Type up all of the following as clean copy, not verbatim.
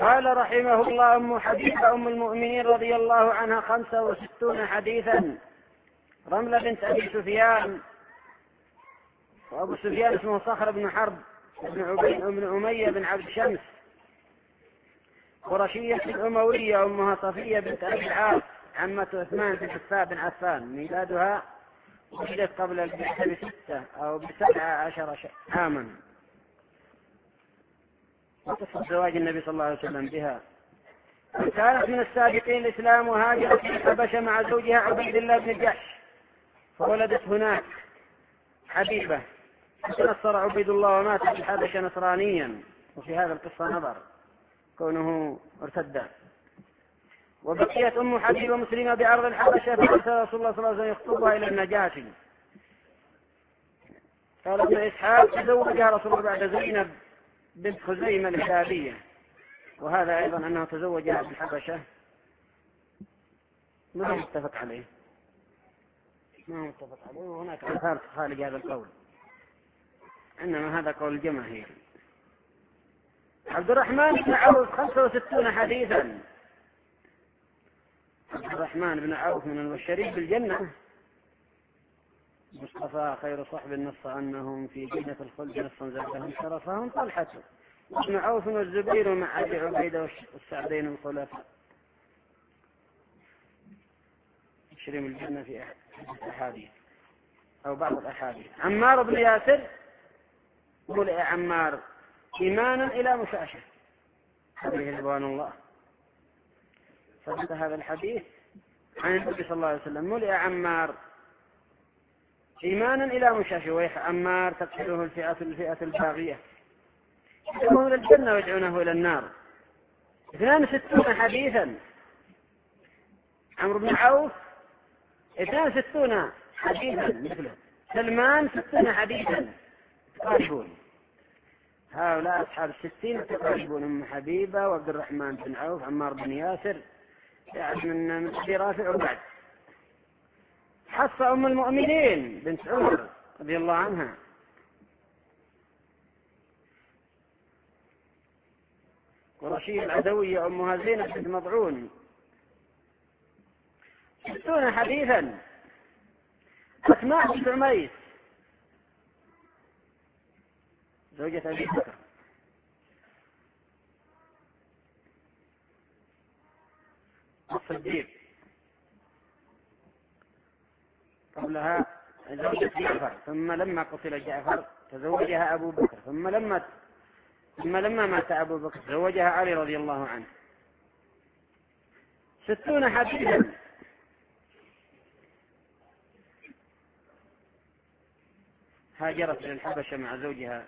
قال رحمه الله: أم حبيبة أم المؤمنين رضي الله عنها 65 حديثا. رملة بنت أبي سفيان، وأبو سفيان اسمه صخر بن حرب بن أمية بن عبد شمس، قرشية الأموية، أمها صفية بنت أبي العاص عمة عثمان بن عفان. ميلادها ولدت قبل البعثة ب6 أو ب17 عاما، وقصة زواج النبي صلى الله عليه وسلم بها. كانت من السابقين الإسلام، وهاجرت إلى الحبشة مع زوجها عبيد الله بن جحش، فولدت هناك حبيبة. تنصر عبيد الله ومات في الحبشة نصرانيا، وفي هذا القصة نظر كونه ارتد. وبقيت أم حبيبة مسلمة بأرض الحبشة، فأرسل رسول الله صلى الله عليه وسلم يخطبها إلى النجاشي. قال ابن إسحاق: تزوجها رسول الله بعد زينب بنت خزيمة الحلابية، وهذا أيضا أنه تزوجها بالحبشة ما هو متفق عليه، وهناك آثار تخالف هذا القول، إنما هذا قول الجماهير. عبد الرحمن بن عوف 65 حديثا. عبد الرحمن بن عوف من المبشرين بالجنة، مصطفى خير صحب نص أنهم في جنة الخلد نصا زادهم شرفهم طلحة وابن عوف والزبير مع أبي عبيدة والسعدين الخلفاء. يشرم الجنة في أحاديث أو بعض الأحاديث. عمار بن ياسر ملئ عمار إيمانا إلى مشاشة عليه رضوان الله. ثبت هذا الحديث عن النبي صلى الله عليه وسلم: ملئ عمار إيمانا إلى مشاشة. ويح عمار تقتله الفئة الباغية، يدعونه إلى الجنة ويدعونه إلى النار. 62 حديثا. عمرو بن عوف 62 حديثا مثله. سلمان 60 حديثا تقاربون. هؤلاء أصحاب 60 تقاربون: أم حبيبة وعبد الرحمن بن عوف، عمار بن ياسر، يعني من أبي رافع وبعد. حفصة أم المؤمنين بنت عمر رضي الله عنها، قرشية العدوية، أمها زينب بنت مضعون، 60 حديثا. أسماء بنت عميس زوجة أبي بكر، الصديق، قبلها زوجة جعفر، ثم لما قتل جعفر تزوجها أبو بكر، ثم لما مات أبو بكر تزوجها علي رضي الله عنه. 60 حديثا. هاجرت إلى الحبشة مع زوجها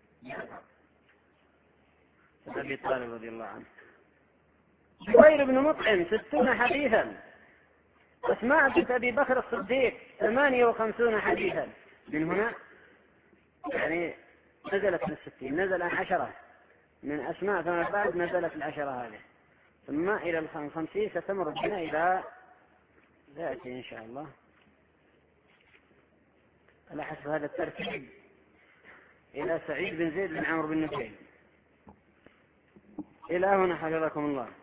أبي طالب رضي الله عنه. جبير بن مطعم 60 حديثا. أسماء بنت أبي بكر الصديق 58 حديثا. من هنا يعني نزلت من 60، نزل 10 من أسماء، ثم بعد نزلت 10 هذه، ثم إلى 50 ستمر بنا إلى ذاتي إن شاء الله على حسب هذا الترتيب إلى سعيد بن زيد بن عمرو بن نفيل. إلى هنا حفظكم الله.